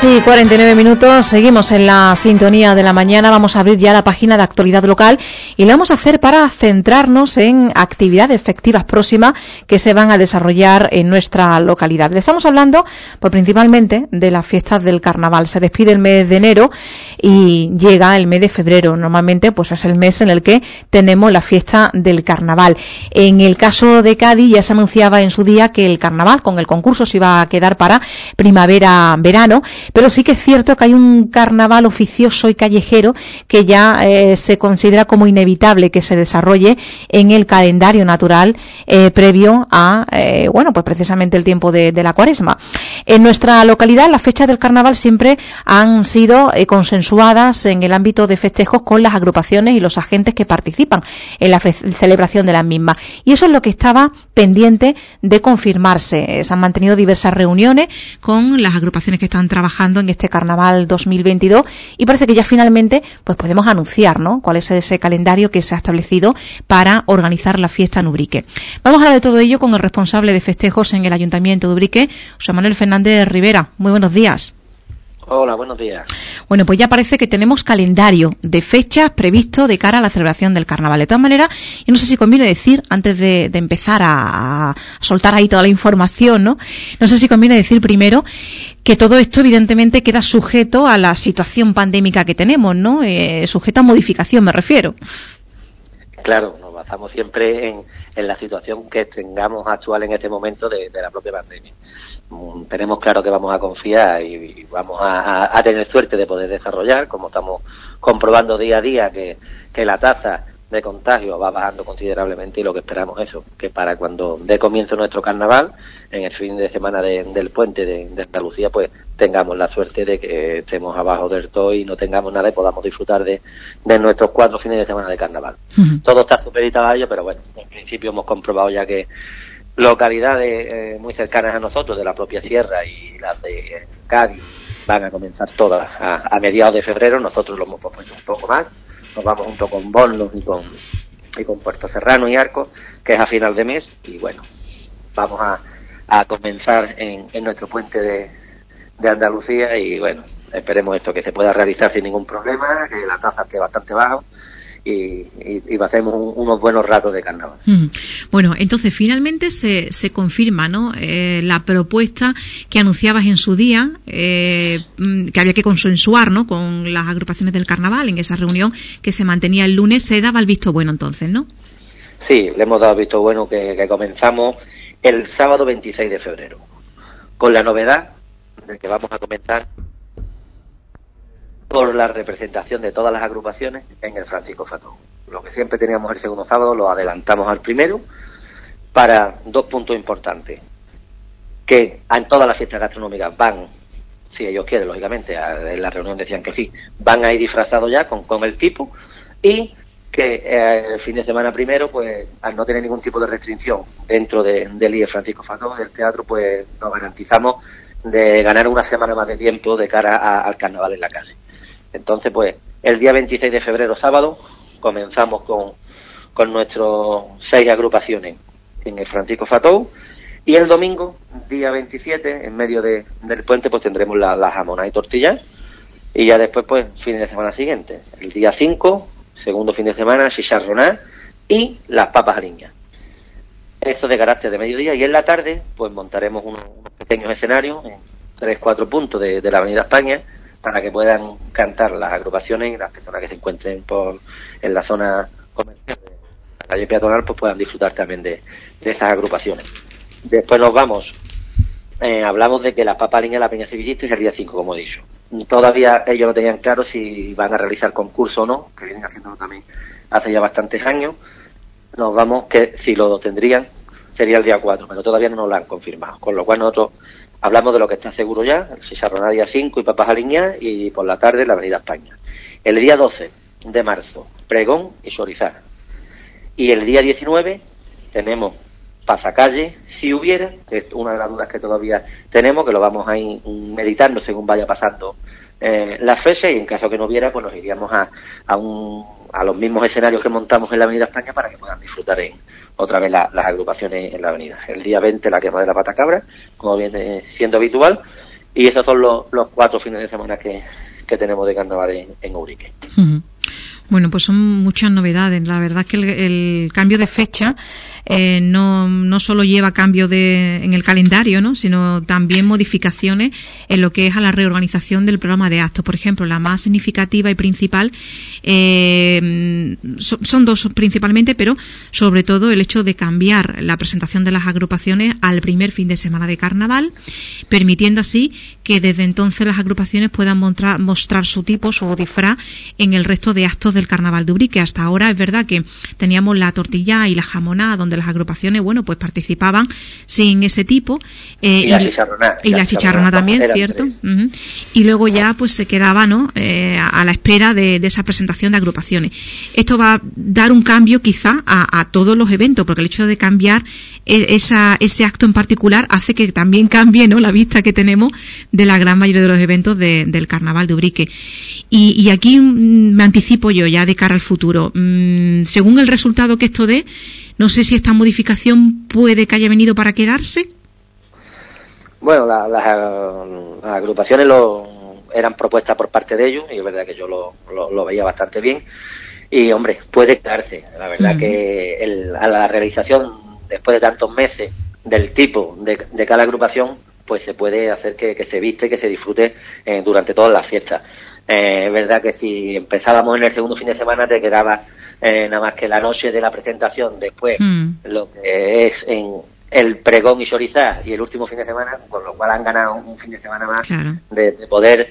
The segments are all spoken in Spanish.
10:49, seguimos en la sintonía de la mañana. Vamos a abrir ya la página de actualidad local y lo vamos a hacer para centrarnos en actividades festivas próximas que se van a desarrollar en nuestra localidad. Le estamos hablando pues principalmente de las fiestas del carnaval. Se despide el mes de enero y llega el mes de febrero. Normalmente pues es el mes en el que tenemos la fiesta del carnaval. En el caso de Cádiz ya se anunciaba en su día que el carnaval con el concurso se iba a quedar para primavera-verano. Pero sí que es cierto que hay un carnaval oficioso y callejero que ya se considera como inevitable que se desarrolle en el calendario natural previo a, pues precisamente el tiempo de la Cuaresma. En nuestra localidad las fechas del carnaval siempre han sido consensuadas en el ámbito de festejos con las agrupaciones y los agentes que participan en la celebración de las mismas. Y eso es lo que estaba pendiente de confirmarse. Se han mantenido diversas reuniones con las agrupaciones que están trabajando en este carnaval 2022 y parece que ya finalmente pues podemos anunciar, ¿no?, cuál es ese calendario que se ha establecido para organizar la fiesta en Ubrique. Vamos a hablar de todo ello con el responsable de festejos en el Ayuntamiento de Ubrique, José Manuel Fernández Rivera. Muy buenos días. Hola, buenos días. Bueno, pues ya parece que tenemos calendario de fechas previsto de cara a la celebración del carnaval. De todas maneras, yo no sé si conviene decir, antes de empezar a soltar ahí toda la información, no sé si conviene decir primero que todo esto evidentemente queda sujeto a la situación pandémica que tenemos, ¿no? Sujeto a modificación, me refiero. Claro, nos basamos siempre en la situación que tengamos actual en este momento de la propia pandemia. Tenemos claro que vamos a confiar y vamos a tener suerte de poder desarrollar, como estamos comprobando día a día que la tasa de contagio va bajando considerablemente, y lo que esperamos es eso, que para cuando dé comienzo nuestro carnaval, en el fin de semana del puente de Andalucía, pues tengamos la suerte de que estemos abajo del todo y no tengamos nada y podamos disfrutar de nuestros 4 fines de semana de carnaval. Uh-huh. Todo está supeditado a ello, pero bueno, en principio hemos comprobado ya que localidades muy cercanas a nosotros, de la propia sierra y las de Cádiz, van a comenzar todas a mediados de febrero. Nosotros lo hemos propuesto un poco más, nos vamos junto con Bornos y con Puerto Serrano y Arcos, que es a final de mes, y bueno, vamos a comenzar en nuestro puente de Andalucía, y bueno, esperemos esto que se pueda realizar sin ningún problema, que la tasa esté bastante baja y hacemos unos buenos ratos de carnaval. Bueno, entonces finalmente se confirma, ¿no?, la propuesta que anunciabas en su día, que había que consensuar, ¿no?, con las agrupaciones del carnaval en esa reunión que se mantenía el lunes. Se daba el visto bueno entonces, ¿no? Sí, le hemos dado el visto bueno que comenzamos el sábado 26 de febrero, con la novedad de que vamos a comenzar por la representación de todas las agrupaciones en el Francisco Fató. Lo que siempre teníamos el segundo sábado lo adelantamos al primero, para 2 puntos importantes: que en todas las fiestas gastronómicas van, si ellos quieren, lógicamente, en la reunión decían que sí, van a ir disfrazados ya con el tipo, y que el fin de semana primero, pues al no tener ningún tipo de restricción dentro del IE Francisco Fató, del teatro, pues nos garantizamos de ganar una semana más de tiempo de cara al carnaval en la calle. Entonces, pues, el día 26 de febrero, sábado, comenzamos con nuestros 6 agrupaciones en el Francisco Fató, y el domingo, día 27, en medio del puente, pues tendremos las jamonas y tortillas, y ya después, pues, fin de semana siguiente. El día 5, segundo fin de semana, chicharroná y las papas aliñas. Esto de carácter de mediodía, y en la tarde, pues montaremos unos pequeños escenarios en 3-4 puntos de la Avenida España, para que puedan cantar las agrupaciones, y las personas que se encuentren en la zona comercial de la calle peatonal, pues puedan disfrutar también de esas agrupaciones. Después nos vamos, hablamos de que la papa aliña de la Peña Sevillista es el día 5, como he dicho. Todavía ellos no tenían claro si van a realizar concurso o no, que vienen haciéndolo también hace ya bastantes años. Nos vamos que si lo tendrían sería el día 4, pero todavía no nos lo han confirmado, con lo cual nosotros hablamos de lo que está seguro ya: el chicharroná día 5 y papas aliñadas, y por la tarde la Avenida España. El día 12 de marzo, pregón y chorizar. Y el día 19 tenemos pasacalle, si hubiera, que es una de las dudas que todavía tenemos, que lo vamos a ir meditando según vaya pasando las fechas, y en caso que no hubiera, pues nos iríamos a los mismos escenarios que montamos en la Avenida España, para que puedan disfrutar otra vez las agrupaciones en la avenida. El día 20 la quema de la patacabra, como viene siendo habitual, Y esos son los 4 fines de semana que tenemos de carnaval en Ubrique. Uh-huh. Bueno, pues son muchas novedades. La verdad es que el cambio de fecha no solo lleva cambio en el calendario, ¿no?, sino también modificaciones en lo que es a la reorganización del programa de actos. Por ejemplo, la más significativa y principal son 2 principalmente, pero sobre todo el hecho de cambiar la presentación de las agrupaciones al primer fin de semana de carnaval, permitiendo así que desde entonces las agrupaciones puedan mostrar su tipo, su disfraz en el resto de actos del carnaval de Ubrique. Hasta ahora es verdad que teníamos la tortilla y la jamonada, donde las agrupaciones, bueno, pues participaban sin ese tipo. Y la chicharrona también, ¿cierto? Uh-huh. Y luego ya pues se quedaba, ¿no?, a la espera de esa presentación de agrupaciones. Esto va a dar un cambio quizá a todos los eventos, porque el hecho de cambiar ese acto en particular hace que también cambie, ¿no?, la vista que tenemos de la gran mayoría de los eventos del carnaval de Ubrique. Y aquí me anticipo yo ya de cara al futuro. Según el resultado que esto dé, no sé si esta modificación puede que haya venido para quedarse. Bueno, las agrupaciones eran propuestas por parte de ellos, y es verdad que yo lo veía bastante bien. Y, hombre, puede quedarse. La verdad que a la realización, después de tantos meses, del tipo de cada agrupación, pues se puede hacer que se viste, que se disfrute durante todas las fiestas. Es verdad que si empezábamos en el segundo fin de semana, te quedaba nada más que la noche de la presentación, después lo que es en el pregón y chorizar y el último fin de semana, con lo cual han ganado un fin de semana más, claro, de poder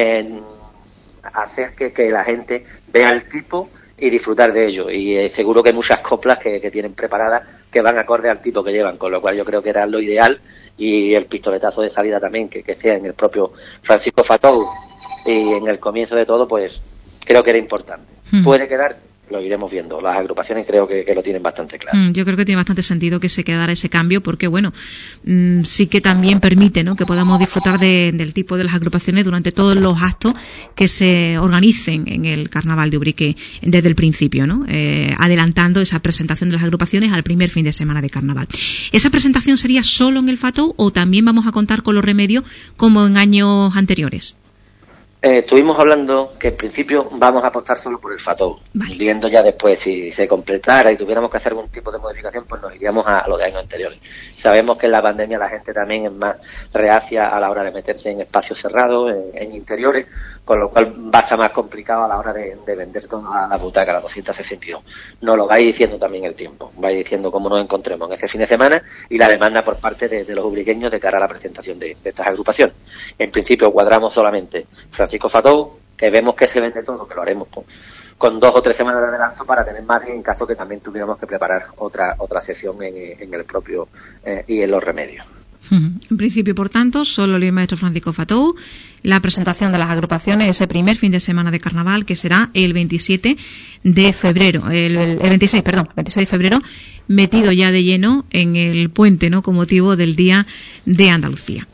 hacer que la gente vea el tipo y disfrutar de ello. Y seguro que hay muchas coplas que tienen preparadas que van acorde al tipo que llevan, con lo cual yo creo que era lo ideal, y el pistoletazo de salida también, que sea en el propio Francisco Fatou y en el comienzo de todo, pues creo que era importante. Puede quedarse, lo iremos viendo. Las agrupaciones creo que lo tienen bastante claro. Yo creo que tiene bastante sentido que se quedara ese cambio, porque bueno, sí que también permite, ¿no?, que podamos disfrutar del tipo de las agrupaciones durante todos los actos que se organicen en el carnaval de Ubrique desde el principio, ¿no?, adelantando esa presentación de las agrupaciones al primer fin de semana de carnaval. ¿Esa presentación sería solo en el Fatou o también vamos a contar con los remedios como en años anteriores? Estuvimos hablando que en principio vamos a apostar solo por el Fatou, vale, viendo ya después si se completara y tuviéramos que hacer algún tipo de modificación, pues nos iríamos a lo de años anteriores. Sabemos que en la pandemia la gente también es más reacia a la hora de meterse en espacios cerrados, en interiores, con lo cual va a estar más complicado a la hora de vender toda la butaca, la 262. Nos lo vais diciendo también el tiempo, vais diciendo cómo nos encontremos en ese fin de semana y la demanda por parte de los ubriqueños de cara a la presentación de estas agrupaciones. En principio cuadramos solamente Francisco Fatou, que vemos que se vende todo, que lo haremos con 2 o 3 semanas de adelanto para tener margen en caso que también tuviéramos que preparar otra sesión en el propio y en los remedios. En principio, por tanto, solo el maestro Francisco Fatou, la presentación de las agrupaciones ese primer fin de semana de carnaval, que será el 27 de febrero, el 26 de febrero, metido ya de lleno en el puente, ¿no?, con motivo del Día de Andalucía.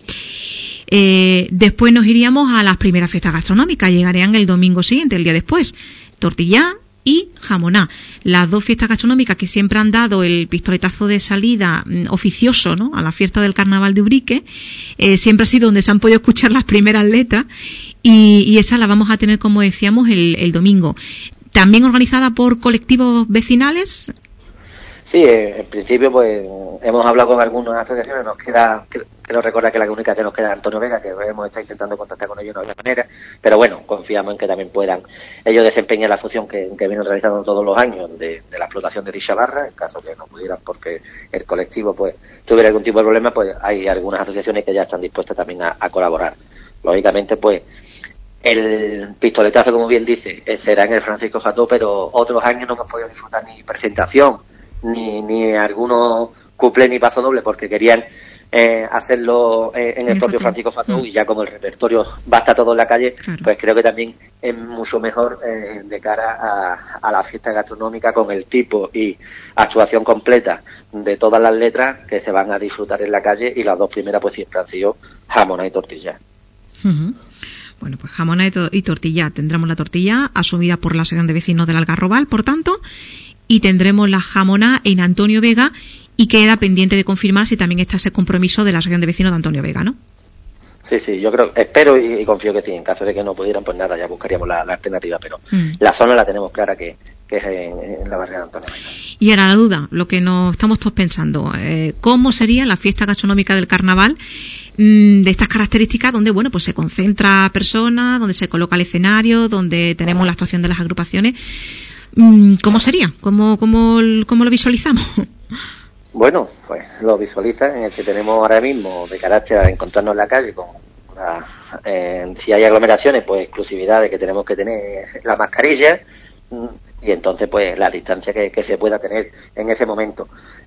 Después nos iríamos a las primeras fiestas gastronómicas, llegarían el domingo siguiente, el día después, tortillá y jamoná, las 2 fiestas gastronómicas que siempre han dado el pistoletazo de salida oficioso, ¿no?, a la fiesta del carnaval de Ubrique. Siempre ha sido donde se han podido escuchar las primeras letras, y esa la vamos a tener, como decíamos, el domingo. También organizada por colectivos vecinales. Sí, en principio pues hemos hablado con algunas asociaciones, nos queda, creo recordar que la única que nos queda es Antonio Vega, que hemos estado intentando contactar con ellos de alguna manera, pero bueno, confiamos en que también puedan ellos desempeñar la función que vienen realizando todos los años de la explotación de dicha barra, en caso que no pudieran porque el colectivo pues tuviera algún tipo de problema, pues hay algunas asociaciones que ya están dispuestas también a colaborar. Lógicamente pues el pistoletazo, como bien dice, será en el Francisco Fatou, pero otros años no hemos podido disfrutar ni presentación, ni algunos cuplés ni paso doble, porque querían hacerlo en el propio Francisco Fatou, y ya como el repertorio va a estar todo en la calle, claro, pues creo que también es mucho mejor de cara a la fiesta gastronómica, con el tipo y actuación completa de todas las letras que se van a disfrutar en la calle, y las 2 primeras pues siempre han sido jamoná y tortilla. Bueno, pues jamoná y tortilla. Tendremos la tortilla asumida por la Asociación de Vecinos del Algarrobal, por tanto, y tendremos la jamoná en Antonio Vega, y queda pendiente de confirmar si también está ese compromiso de la Asociación de Vecinos de Antonio Vega, ¿no? Sí, yo espero y confío que sí. En caso de que no pudieran, pues nada, ya buscaríamos la alternativa, pero la zona la tenemos clara que es en la barriada de Antonio Baena. Y ahora la duda, lo que nos estamos todos pensando, ¿cómo sería la fiesta gastronómica del carnaval de estas características, donde bueno, pues se concentra personas, donde se coloca el escenario, donde tenemos la actuación de las agrupaciones? ¿Cómo sería? ¿Cómo lo visualizamos? Bueno, pues lo visualiza en el que tenemos ahora mismo de carácter a encontrarnos en la calle con si hay aglomeraciones, pues exclusividad de que tenemos que tener la mascarilla, y entonces pues la distancia que se pueda tener en ese momento.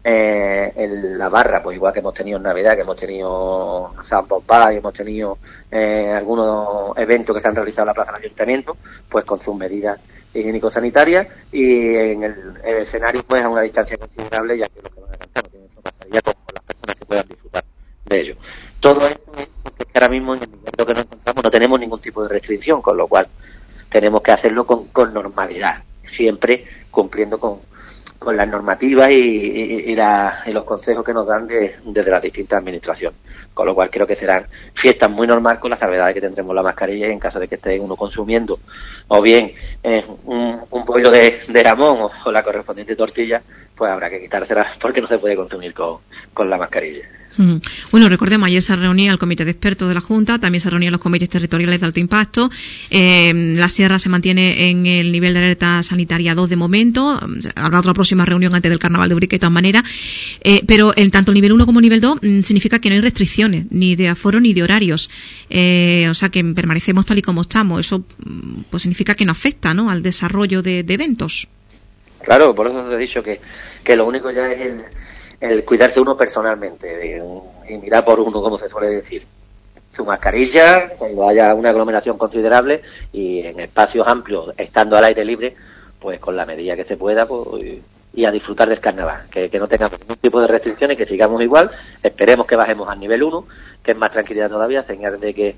En la barra, pues igual que hemos tenido en Navidad, que hemos tenido San Pompey, hemos tenido algunos eventos que se han realizado en la plaza del Ayuntamiento, pues con sus medidas higiénico-sanitarias, y en el escenario pues a una distancia considerable, ya que los que van a cantar no tienen su mascarilla, con las personas que puedan disfrutar de ello. Todo esto es porque ahora mismo en el momento que nos encontramos no tenemos ningún tipo de restricción, con lo cual tenemos que hacerlo con normalidad, siempre cumpliendo con las normativas y los consejos que nos dan desde las distintas administraciones. Con lo cual creo que serán fiestas muy normales, con la salvedad de que tendremos la mascarilla, y en caso de que esté uno consumiendo o bien un pollo de jamón o la correspondiente tortilla, pues habrá que quitársela porque no se puede consumir con la mascarilla. Bueno, recordemos, ayer se reunía el comité de expertos de la Junta, también se reunían los comités territoriales de alto impacto. La Sierra se mantiene en el nivel de alerta sanitaria 2 de momento. Habrá otra próxima reunión antes del Carnaval de Ubrique de todas maneras. Pero tanto el nivel 1 como el nivel 2 significa que no hay restricciones, ni de aforo ni de horarios. O sea que permanecemos tal y como estamos. Eso pues significa que no afecta, ¿no?, al desarrollo de eventos. Claro, por eso te he dicho que lo único ya es el cuidarse uno personalmente y mirar por uno, como se suele decir. Su mascarilla cuando haya una aglomeración considerable, y en espacios amplios, estando al aire libre, pues con la medida que se pueda, pues, y a disfrutar del carnaval, que no tengamos ningún tipo de restricciones, que sigamos igual. Esperemos que bajemos al nivel 1, que es más tranquilidad todavía, señal de que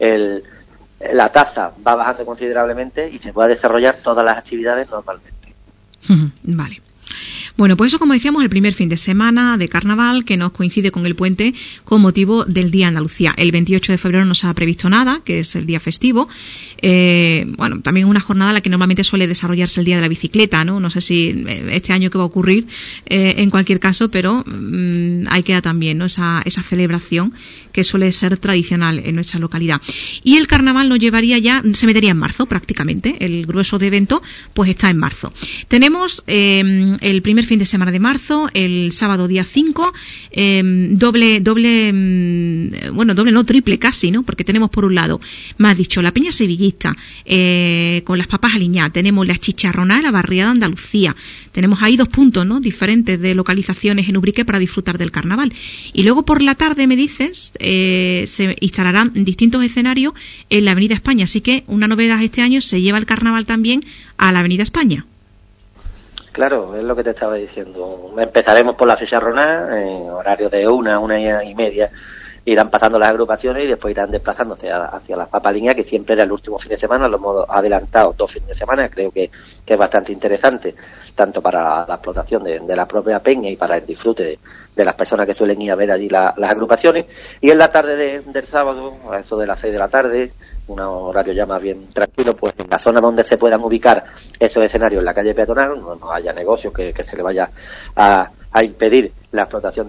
la tasa va bajando considerablemente y se pueda desarrollar todas las actividades normalmente. Vale. Bueno, pues eso, como decíamos, el primer fin de semana de Carnaval, que nos coincide con el puente con motivo del Día de Andalucía. El 28 de febrero no se ha previsto nada, que es el día festivo. Bueno, también una jornada en la que normalmente suele desarrollarse el Día de la Bicicleta, ¿no? No sé si este año qué va a ocurrir, en cualquier caso, pero ahí queda también, ¿no?, esa celebración que suele ser tradicional en nuestra localidad. Y el Carnaval nos llevaría se metería en marzo prácticamente. El grueso de evento pues está en marzo. Tenemos el primer fin de semana de marzo, el sábado día 5, triple casi, ¿no? Porque tenemos por un lado, más dicho, la Peña Sevillista, con las papas aliñadas, tenemos las chicharronadas, la barriada de Andalucía. Tenemos ahí 2 puntos, ¿no?, diferentes de localizaciones en Ubrique para disfrutar del carnaval. Y luego por la tarde, me dices, se instalarán distintos escenarios en la Avenida España. Así que una novedad este año, se lleva el carnaval también a la Avenida España. Claro, es lo que te estaba diciendo. Empezaremos por la chicharronada, en horario de 1:30, irán pasando las agrupaciones y después irán desplazándose hacia las papaliñas, que siempre era el último fin de semana. Lo hemos adelantado 2 fines de semana, creo que es bastante interesante, tanto para la explotación de la propia peña y para el disfrute de las personas que suelen ir a ver allí las agrupaciones. Y en la tarde del sábado, a eso de las 6 de la tarde, un horario ya más bien tranquilo, pues en la zona donde se puedan ubicar esos escenarios, en la calle peatonal, no haya negocios que se le vaya a impedir la explotación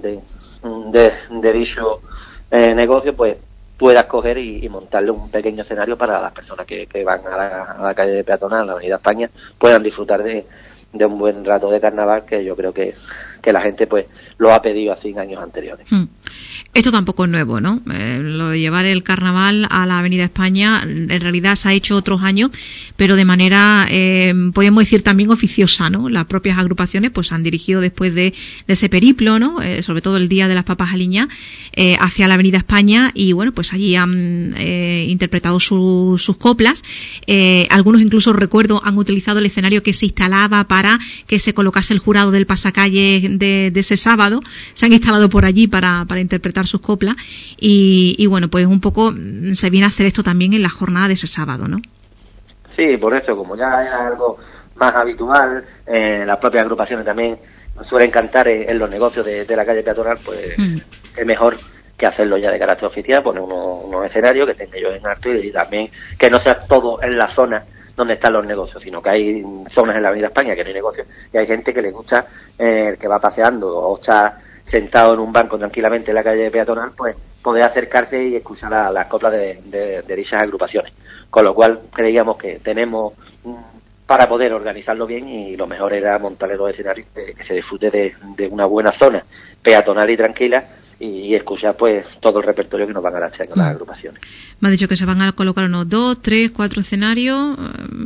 de dicho negocio, pues puedas coger y montarle un pequeño escenario para las personas que van a la calle peatonal, a la Avenida España, puedan disfrutar de un buen rato de carnaval, que yo creo que la gente pues lo ha pedido así en años anteriores. Esto tampoco es nuevo, ¿no? Lo de llevar el carnaval a la Avenida España en realidad se ha hecho otros años, pero de manera, podemos decir, también oficiosa, ¿no? Las propias agrupaciones pues han dirigido después de ese periplo, ¿no? Sobre todo el día de las papas aliñadas, hacia la Avenida España, y bueno, pues allí han interpretado sus coplas. Algunos, incluso recuerdo, han utilizado el escenario que se instalaba para que se colocase el jurado del pasacalle de ese sábado. Se han instalado por allí para interpretar sus coplas, y bueno, pues un poco se viene a hacer esto también en la jornada de ese sábado, ¿no? Sí, por eso, como ya era algo más habitual, las propias agrupaciones también suelen cantar en los negocios de la calle peatonal, pues es mejor que hacerlo ya de carácter oficial, poner unos escenarios que tengan ellos en alto y también que no sea todo en la zona donde están los negocios, sino que hay zonas en la Avenida España que no hay negocios y hay gente que le gusta, que va paseando o está sentado en un banco tranquilamente en la calle peatonal, pues poder acercarse y escuchar las coplas de dichas agrupaciones. Con lo cual creíamos que tenemos para poder organizarlo bien y lo mejor era montar los escenarios que se disfrute de una buena zona peatonal y tranquila y escuchar pues todo el repertorio que nos van a dar las agrupaciones. Me ha dicho que se van a colocar unos 2, 3, 4 escenarios.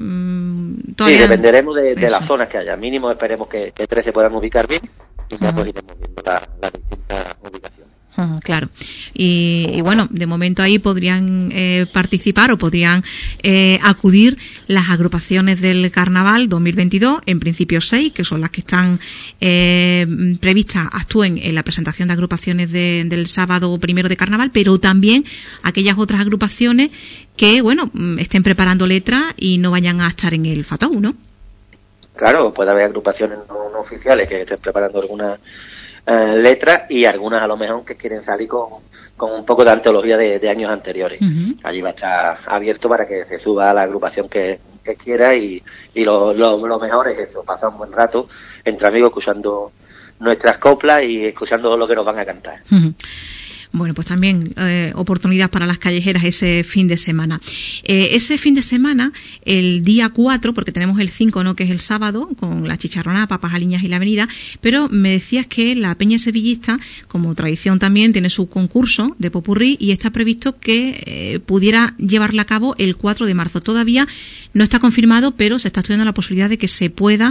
Sí, dependeremos de las zonas que haya. Mínimo esperemos que 3 se puedan ubicar bien y ya pues iremos viendo las distintas ubicaciones. Claro. Y bueno, de momento ahí podrían participar o podrían acudir las agrupaciones del Carnaval 2022, en principio 6, que son las que están previstas, actúen en la presentación de agrupaciones del sábado 1 de Carnaval, pero también aquellas otras agrupaciones que, bueno, estén preparando letras y no vayan a estar en el FATOU, ¿no? Claro, puede haber agrupaciones no oficiales que estén preparando alguna letras y algunas a lo mejor que quieren salir con un poco de antología de años anteriores. Allí va a estar abierto para que se suba a la agrupación que quiera y lo mejor es eso, pasar un buen rato entre amigos escuchando nuestras coplas y escuchando lo que nos van a cantar. Bueno, pues también oportunidad para las callejeras ese fin de semana. Ese fin de semana, el día 4, porque tenemos el 5, ¿no?, que es el sábado, con la chicharronada, papas aliñas y la avenida, pero me decías que la Peña Sevillista, como tradición también, tiene su concurso de popurrí y está previsto que pudiera llevarla a cabo el 4 de marzo. Todavía no está confirmado, pero se está estudiando la posibilidad de que se pueda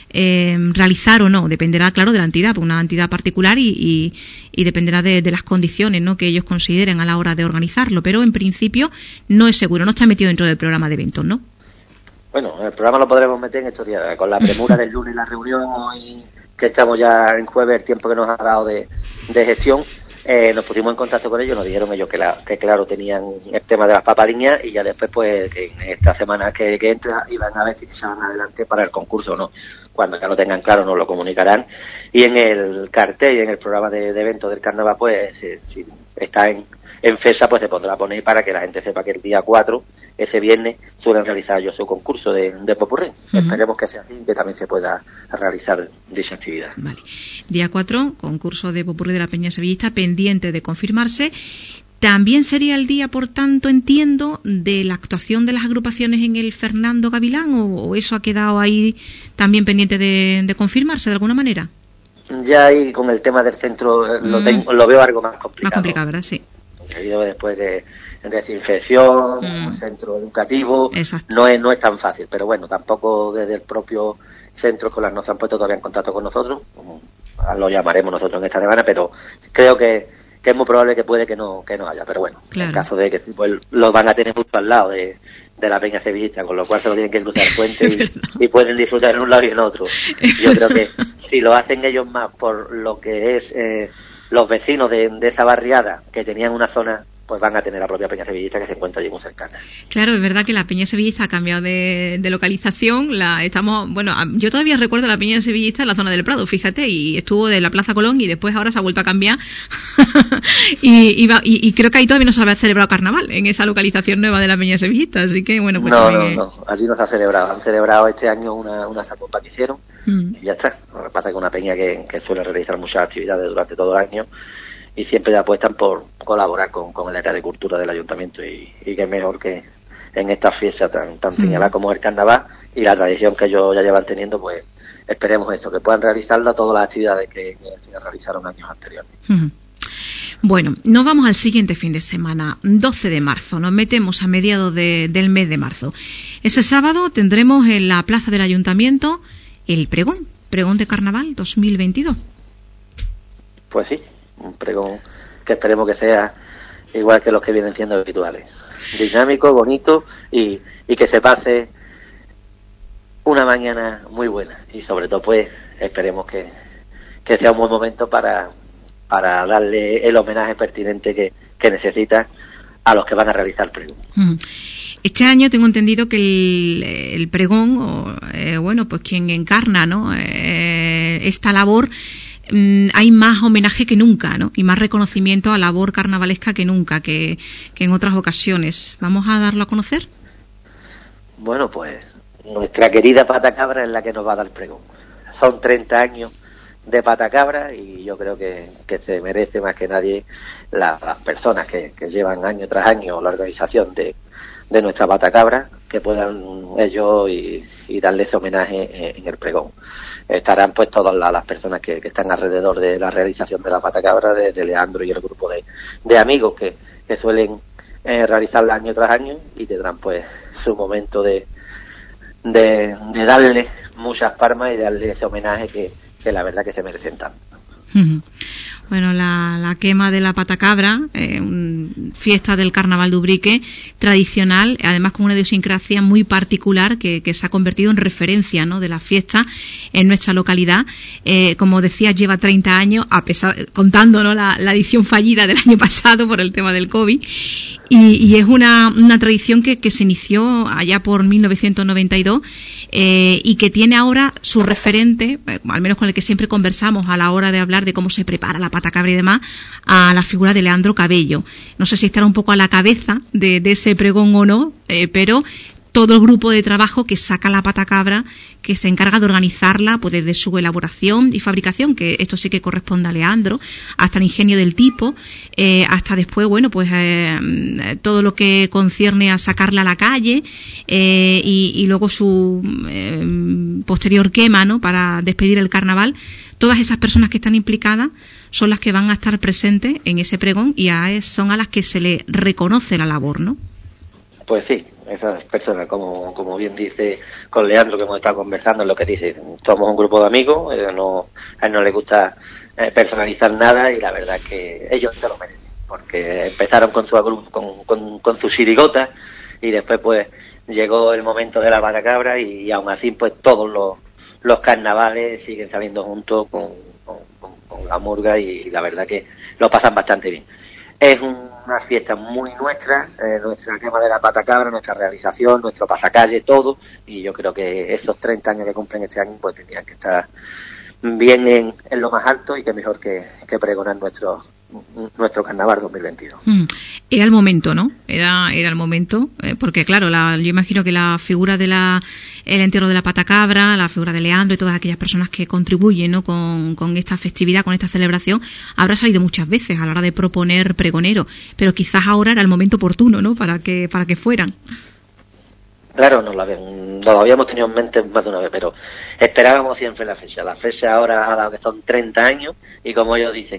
realizar o no. Dependerá, claro, de la entidad, una entidad particular y dependerá de las condiciones, ¿no?, que ellos consideren a la hora de organizarlo, pero en principio no es seguro, no está metido dentro del programa de eventos, ¿no? Bueno, el programa lo podremos meter en estos días, con la premura del lunes, la reunión hoy, que estamos ya en jueves, el tiempo que nos ha dado de gestión, nos pusimos en contacto con ellos, nos dijeron ellos que claro, tenían el tema de las papaliñas y ya después pues que en esta semana que entra iban a ver si se llaman adelante para el concurso o no. Cuando ya lo tengan claro nos lo comunicarán y en el cartel y en el programa de eventos del carnaval pues si está en FESA pues se pondrá a poner para que la gente sepa que el día 4, ese viernes, suelen realizar ellos su concurso de popurrí. Esperemos que sea así y que también se pueda realizar dicha actividad. Vale. Día 4, concurso de popurrí de la Peña Sevillista, pendiente de confirmarse. También sería el día, por tanto, entiendo, de la actuación de las agrupaciones en el Fernando Gavilán, o eso ha quedado ahí también pendiente de confirmarse de alguna manera. Ya ahí con el tema del centro lo veo algo más complicado. Más complicado, ¿verdad? Sí. Después de desinfección, centro educativo, no es tan fácil, pero bueno, tampoco desde el propio centro escolar no se han puesto todavía en contacto con nosotros, lo llamaremos nosotros en esta semana, pero creo que es muy probable que puede que no haya, pero bueno, claro. En caso de que sí, pues lo van a tener justo al lado de la Peña Sevillista, con lo cual se lo tienen que cruzar el puente y pueden disfrutar en un lado y en otro. Yo creo que si lo hacen ellos más por lo que es los vecinos de esa barriada que tenían una zona, pues van a tener la propia Peña Sevillista que se encuentra allí muy cercana. Claro, es verdad que la Peña Sevillista ha cambiado de localización. Yo todavía recuerdo la Peña Sevillista en la zona del Prado, fíjate, y estuvo de la Plaza Colón y después ahora se ha vuelto a cambiar y creo que ahí todavía no se había celebrado carnaval en esa localización nueva de la Peña Sevillista, así que bueno, pues no, allí no se ha celebrado. Han celebrado este año una zapopa que hicieron y ya está. Lo que pasa es que una peña que suele realizar muchas actividades durante todo el año y siempre apuestan por colaborar con el área de cultura del ayuntamiento y que es mejor que en esta fiesta tan señalada como el carnaval y la tradición que ellos ya llevan teniendo, pues esperemos eso, que puedan realizarla todas las actividades que se realizaron años anteriores. Bueno, nos vamos al siguiente fin de semana, 12 de marzo, nos metemos a mediados del mes de marzo. Ese sábado tendremos en la plaza del ayuntamiento el pregón de carnaval 2022. Pues sí, un pregón que esperemos que sea igual que los que vienen siendo habituales, dinámico, bonito y que se pase una mañana muy buena y sobre todo pues esperemos que sea un buen momento para darle el homenaje pertinente que necesita a los que van a realizar el pregón. Este año tengo entendido que el pregón, pues quien encarna, ¿no?, esta labor hay más homenaje que nunca, ¿no? Y más reconocimiento a la labor carnavalesca que nunca, que en otras ocasiones. ¿Vamos a darlo a conocer? Bueno, pues nuestra querida Patacabra es la que nos va a dar pregón. Son 30 años de Patacabra y yo creo que se merece más que nadie las personas que llevan año tras año la organización de nuestra Patacabra, que puedan ellos y darle ese homenaje en el pregón. Estarán pues todas las personas que están alrededor de la realización de la Patacabra, de Leandro y el grupo de amigos que suelen realizarla año tras año, y tendrán pues su momento de darle muchas palmas y darle ese homenaje que la verdad que se merecen tanto. Bueno, la quema de la Patacabra, fiesta del Carnaval de Ubrique, tradicional, además con una idiosincrasia muy particular que se ha convertido en referencia, ¿no?, de la fiesta en nuestra localidad. Como decía, lleva 30 años, a pesar, contando, ¿no?, la edición fallida del año pasado por el tema del COVID. Y es una tradición que se inició allá por 1992 y que tiene ahora su referente, al menos con el que siempre conversamos a la hora de hablar de cómo se prepara la Patacabra y demás, a la figura de Leandro Cabello. No sé si estará un poco a la cabeza de ese pregón o no, pero todo el grupo de trabajo que saca la Patacabra, que se encarga de organizarla, pues desde su elaboración y fabricación, que esto sí que corresponde a Leandro, hasta el ingenio del tipo, hasta después, bueno, pues todo lo que concierne a sacarla a la calle, y luego su posterior quema, ¿no?, para despedir el carnaval. Todas esas personas que están implicadas son las que van a estar presentes en ese pregón y son a las que se le reconoce la labor, ¿no? Pues sí, esas personas, como bien dice con Leandro, que hemos estado conversando, es lo que dice. Somos un grupo de amigos, a él no le gusta personalizar nada, y la verdad es que ellos se lo merecen, porque empezaron con su chirigota, y después pues llegó el momento de la Patacabra, y aún así pues todos los carnavales siguen saliendo juntos con la murga, y la verdad que lo pasan bastante bien. Es una fiesta muy nuestra quema de la Patacabra, nuestra realización, nuestro pasacalle, todo, y yo creo que esos 30 años que cumplen este año pues tenían que estar bien en lo más alto, y que mejor que pregonar nuestro carnaval 2022. Era el momento, ¿no? Era el momento, porque claro, yo imagino que la figura el entierro de la Patacabra, la figura de Leandro y todas aquellas personas que contribuyen, ¿no?, con esta festividad, con esta celebración, habrá salido muchas veces a la hora de proponer pregoneros, pero quizás ahora era el momento oportuno, ¿no?, para que fueran. Claro, no lo habíamos tenido en mente más de una vez, pero esperábamos siempre la fecha. La fecha ahora ha dado que son 30 años, y como ellos dicen,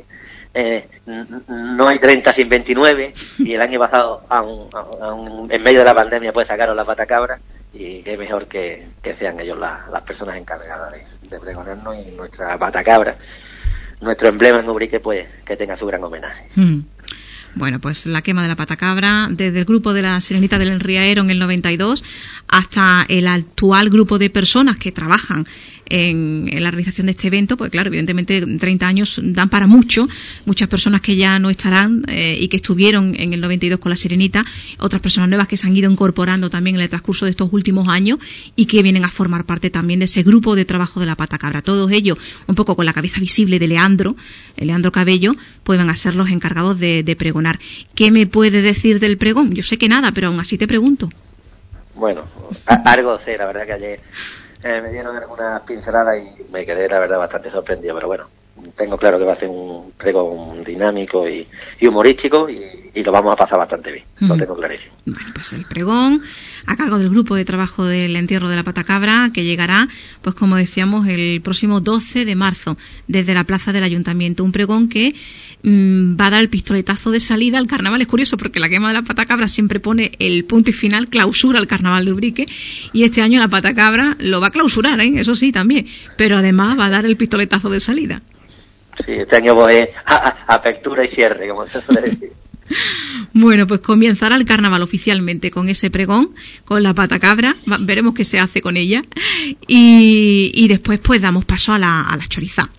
no hay 30 sin 29, y el año pasado, aún en medio de la pandemia, pues sacaron la Patacabra, y qué mejor que sean ellos las personas encargadas de pregonarnos, y nuestra Patacabra, nuestro emblema en Ubrique, pues que tenga su gran homenaje. Bueno, pues la quema de la Patacabra, desde el grupo de la Sirenita del Enriaero en el 92 hasta el actual grupo de personas que trabajan en la realización de este evento, pues claro, evidentemente 30 años dan para mucho, muchas personas que ya no estarán y que estuvieron en el 92 con la Sirenita, otras personas nuevas que se han ido incorporando también en el transcurso de estos últimos años y que vienen a formar parte también de ese grupo de trabajo de la Patacabra. Todos ellos, un poco con la cabeza visible de Leandro Cabello, pues van a ser los encargados de pregonar. ¿Qué me puede decir del pregón? Yo sé que nada, pero aún así te pregunto. Bueno, algo sé, la verdad que ayer me dieron algunas pinceladas y me quedé, la verdad, bastante sorprendido, pero bueno, tengo claro que va a ser un pregón dinámico y humorístico, y lo vamos a pasar bastante bien, lo tengo clarísimo. Bueno, pues el pregón a cargo del grupo de trabajo del entierro de la Patacabra, que llegará, pues como decíamos, el próximo 12 de marzo, desde la plaza del Ayuntamiento, un pregón que va a dar el pistoletazo de salida al carnaval. Es curioso porque la quema de la Patacabra siempre pone el punto y final, clausura al carnaval de Ubrique, y este año la Patacabra lo va a clausurar, eso sí, también, pero además va a dar el pistoletazo de salida. Sí, este año voy a apertura y cierre, como se suele decir. Bueno, pues comenzará el carnaval oficialmente con ese pregón, con la Patacabra, veremos qué se hace con ella, y después pues damos paso a la chorizá.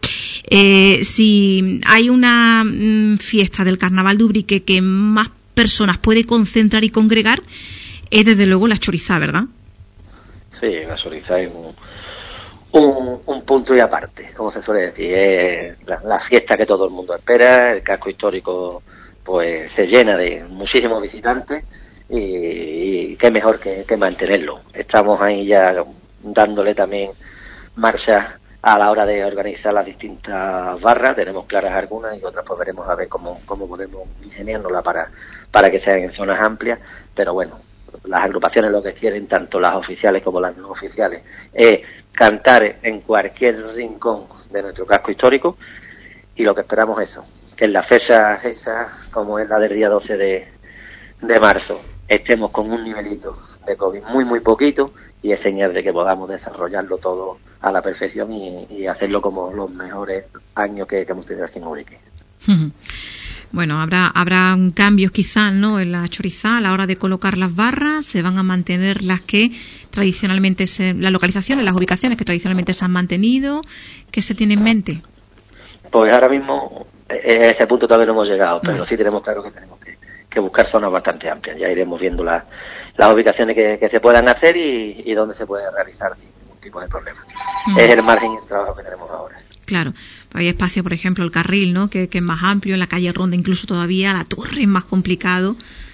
Si hay una fiesta del carnaval de Ubrique que más personas puede concentrar y congregar, es desde luego la chorizá, ¿verdad? Sí, la chorizá es un punto y aparte, como se suele decir. Es la fiesta que todo el mundo espera. El casco histórico pues se llena de muchísimos visitantes y qué mejor que mantenerlo. Estamos ahí ya dándole también marcha a la hora de organizar las distintas barras. Tenemos claras algunas y otras pues veremos a ver cómo podemos ingeniárnosla para que sean en zonas amplias, pero bueno, las agrupaciones lo que quieren, tanto las oficiales como las no oficiales, es cantar en cualquier rincón de nuestro casco histórico, y lo que esperamos es eso, que en la fecha esa, como es la del día 12 de marzo, estemos con un nivelito de COVID muy poquito, y es señal de que podamos desarrollarlo todo a la perfección y hacerlo como los mejores años que hemos tenido aquí en Ubrique. Bueno, habrá un cambio quizás, ¿no?, en la chorizá a la hora de colocar las barras. Se van a mantener las que tradicionalmente las localizaciones, las ubicaciones que tradicionalmente se han mantenido. ¿Qué se tiene en mente? Pues ahora mismo a ese punto todavía no hemos llegado, pero sí tenemos claro que tenemos que buscar zonas bastante amplias. Ya iremos viendo las ubicaciones que se puedan hacer y dónde se puede realizar sin ningún tipo de problema. Es el margen y el trabajo que tenemos ahora. Claro, hay espacio, por ejemplo, el carril, ¿no?, que es más amplio, en la calle Ronda incluso todavía, la torre es más complicado.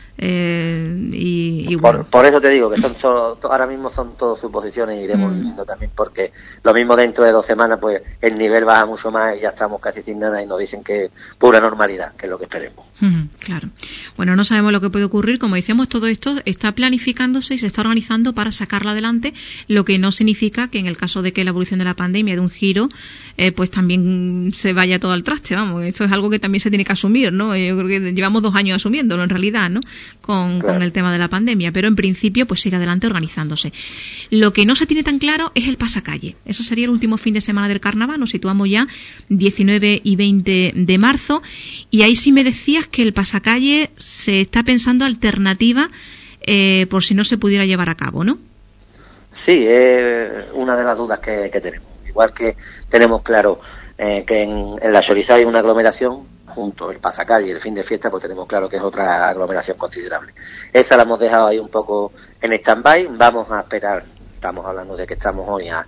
Y bueno. Por eso te digo que ahora mismo son todas suposiciones, y iremos viendo también, porque lo mismo dentro de 2 semanas pues el nivel baja mucho más y ya estamos casi sin nada y nos dicen que pura normalidad, que es lo que esperemos. Claro. Bueno, no sabemos lo que puede ocurrir. Como decíamos, todo esto está planificándose y se está organizando para sacarla adelante, lo que no significa que en el caso de que la evolución de la pandemia de un giro, pues también se vaya todo al traste. Vamos, esto es algo que también se tiene que asumir, ¿no? Yo creo que llevamos 2 años asumiéndolo en realidad, ¿no?, con el tema de la pandemia, pero en principio pues sigue adelante organizándose. Lo que no se tiene tan claro es el pasacalle. Eso sería el último fin de semana del carnaval. Nos situamos ya 19 y 20 de marzo, y ahí sí me decías que el pasacalle se está pensando alternativa por si no se pudiera llevar a cabo, ¿no? Sí, es una de las dudas que tenemos. Igual que tenemos claro que en la Chorizá hay una aglomeración, junto el pasacalle y el fin de fiesta, pues tenemos claro que es otra aglomeración considerable. Esa la hemos dejado ahí un poco en stand-by. Vamos a esperar, estamos hablando de que estamos hoy a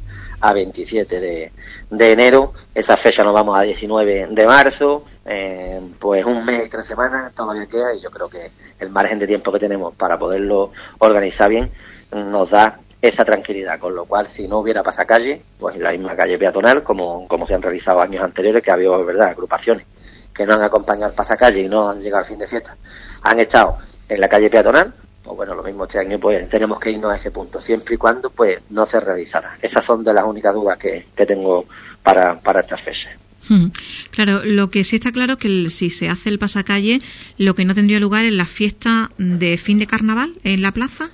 27 de enero, esa fecha nos vamos a 19 de marzo, pues un mes y 3 semanas todavía queda, y yo creo que el margen de tiempo que tenemos para poderlo organizar bien nos da esa tranquilidad, con lo cual si no hubiera pasacalle, pues en la misma calle peatonal, como se han realizado años anteriores, que ha habido, verdad, agrupaciones que no han acompañado al pasacalle y no han llegado al fin de fiesta, han estado en la calle peatonal, pues bueno, lo mismo este año, pues tenemos que irnos a ese punto, siempre y cuando pues no se realizara. Esas son de las únicas dudas que tengo para estas fechas. Claro, lo que sí está claro es que si se hace el pasacalle, lo que no tendría lugar es la fiesta de fin de carnaval en la plaza.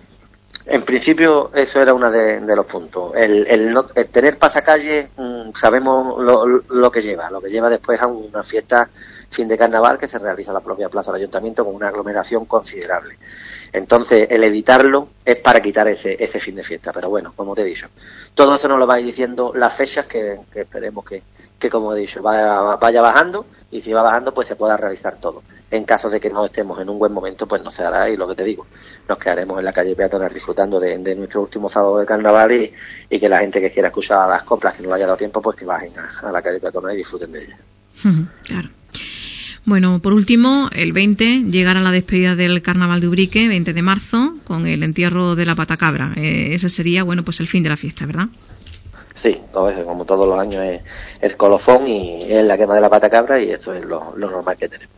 En principio eso era uno de los puntos. El tener pasacalle, sabemos lo que lleva después a una fiesta fin de carnaval que se realiza en la propia plaza del ayuntamiento con una aglomeración considerable. Entonces el evitarlo es para quitar ese fin de fiesta, pero bueno, como te he dicho, todo eso nos lo vais diciendo las fechas que esperemos que como he dicho vaya bajando, y si va bajando pues se pueda realizar todo. En caso de que no estemos en un buen momento, pues no se hará, y lo que te digo, nos quedaremos en la calle peatonal disfrutando de nuestro último sábado de carnaval, y que la gente que quiera escuchar las coplas, que no le haya dado tiempo, pues que bajen a la calle peatonal y disfruten de ella. Claro. Bueno, por último, el 20 llegará la despedida del Carnaval de Ubrique, 20 de marzo, con el entierro de la patacabra. Ese sería, bueno, pues el fin de la fiesta, ¿verdad? Sí, como todos los años es el colofón y es la quema de la patacabra, y eso es lo normal que tenemos.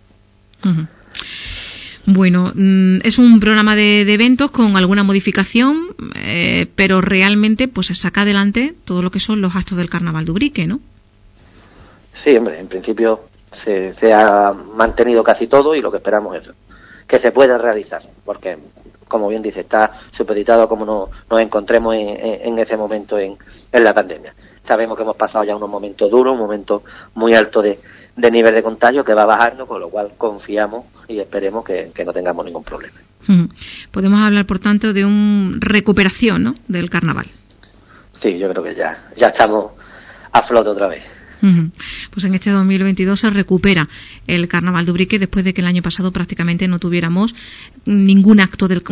Bueno, es un programa de eventos con alguna modificación, pero realmente pues se saca adelante todo lo que son los actos del Carnaval de Ubrique, ¿no? Sí, hombre, en principio se ha mantenido casi todo, y lo que esperamos es que se pueda realizar, porque como bien dice, está supeditado a cómo nos encontremos en ese momento en la pandemia. Sabemos que hemos pasado ya unos momentos duros, un momento muy alto de nivel de contagio que va bajando, con lo cual confiamos y esperemos que no tengamos ningún problema. Podemos hablar, por tanto, de una recuperación, ¿no?, del carnaval. Sí, yo creo que ya estamos a flote otra vez. Pues en este 2022 se recupera el Carnaval de Ubrique después de que el año pasado prácticamente no tuviéramos ningún acto no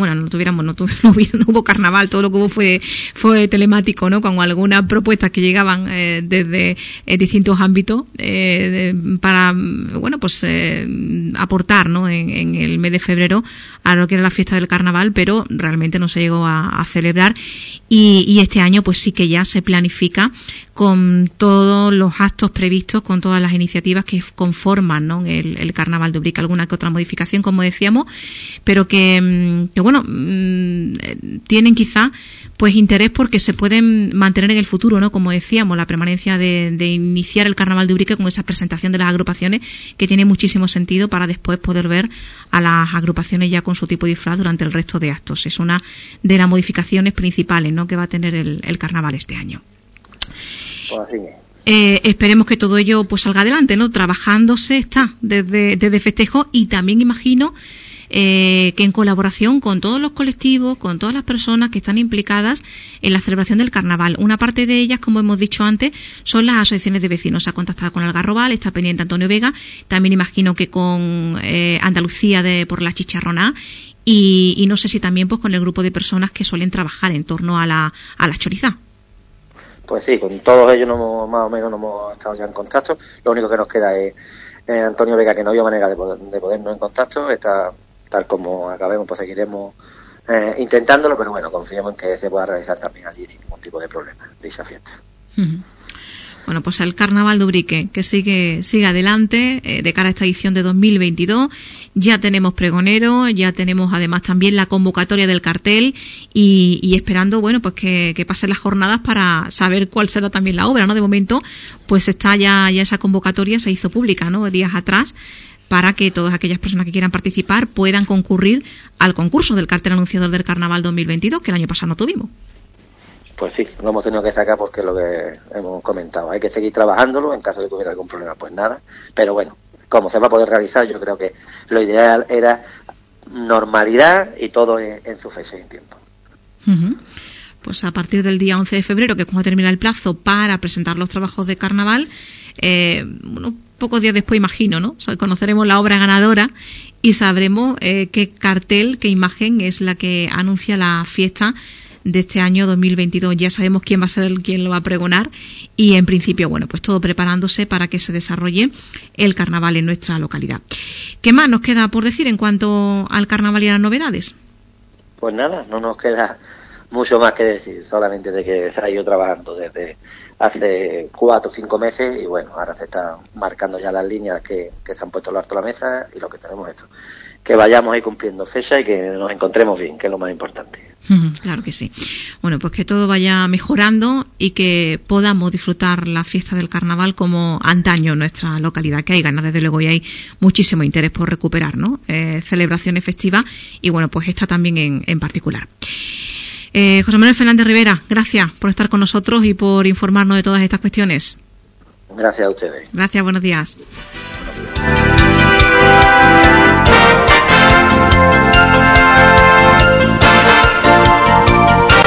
hubo carnaval, todo lo que hubo fue telemático, ¿no? Con algunas propuestas que llegaban desde distintos ámbitos para aportar, ¿no? en el mes de febrero a lo que era la fiesta del carnaval, pero realmente no se llegó a celebrar y este año pues sí que ya se planifica con todos los actos previstos, con todas las iniciativas que conforman, ¿no? el Carnaval de Ubrique, alguna que otra modificación, como decíamos, pero que tienen quizá pues interés porque se pueden mantener en el futuro, ¿no? Como decíamos, la permanencia de iniciar el Carnaval de Ubrique con esa presentación de las agrupaciones, que tiene muchísimo sentido para después poder ver a las agrupaciones ya con su tipo de disfraz durante el resto de actos. Es una de las modificaciones principales, ¿no? que va a tener el Carnaval este año. Pues así es. Esperemos que todo ello pues salga adelante, ¿no? Trabajándose está desde festejo y también imagino que en colaboración con todos los colectivos, con todas las personas que están implicadas en la celebración del carnaval. Una parte de ellas, como hemos dicho antes, son las asociaciones de vecinos. Se ha contactado con Algarrobal, está pendiente Antonio Vega, también imagino que con Andalucía por la Chicharroná y no sé si también pues con el grupo de personas que suelen trabajar en torno a la chorizá. Pues sí, con todos ellos más o menos no hemos estado ya en contacto. Lo único que nos queda es Antonio Vega, que no había manera de podernos en contacto. Tal como acabemos, pues seguiremos intentándolo, pero bueno, confiamos en que se pueda realizar también allí sin ningún tipo de problema dicha fiesta. Bueno, pues el Carnaval de Ubrique, que sigue adelante de cara a esta edición de 2022. Ya tenemos pregonero, ya tenemos además también la convocatoria del cartel y esperando, bueno, pues que pasen las jornadas para saber cuál será también la obra, ¿no? De momento, pues está ya esa convocatoria, se hizo pública, ¿no? Días atrás, para que todas aquellas personas que quieran participar puedan concurrir al concurso del cartel anunciador del Carnaval 2022, que el año pasado no tuvimos. Pues sí, lo hemos tenido que sacar porque es lo que hemos comentado. Hay que seguir trabajándolo, en caso de que hubiera algún problema, pues nada. Pero bueno, como se va a poder realizar, yo creo que lo ideal era normalidad y todo en su fecha y en tiempo. Pues a partir del día 11 de febrero, que es cuando termina el plazo para presentar los trabajos de carnaval, pocos días después, imagino, ¿no? O sea, conoceremos la obra ganadora y sabremos qué cartel, qué imagen es la que anuncia la fiesta de este año 2022. Ya sabemos quién va a ser quien lo va a pregonar y en principio, bueno, pues todo preparándose para que se desarrolle el carnaval en nuestra localidad. ¿Qué más nos queda por decir en cuanto al carnaval y a las novedades? Pues nada, no nos queda mucho más que decir, solamente de que se ha ido trabajando desde hace 4 o 5 meses y bueno, ahora se están marcando ya las líneas que se han puesto a lo alto de la mesa y lo que tenemos es esto, que vayamos ahí cumpliendo fecha y que nos encontremos bien, que es lo más importante. Claro que sí. Bueno, pues que todo vaya mejorando y que podamos disfrutar la fiesta del carnaval como antaño en nuestra localidad, que hay ganas desde luego y hay muchísimo interés por recuperar, ¿no? Celebraciones festivas y bueno, pues esta también en particular. José Manuel Fernández Rivera, gracias por estar con nosotros y por informarnos de todas estas cuestiones. Gracias a ustedes. Gracias, buenos días. Buenos días.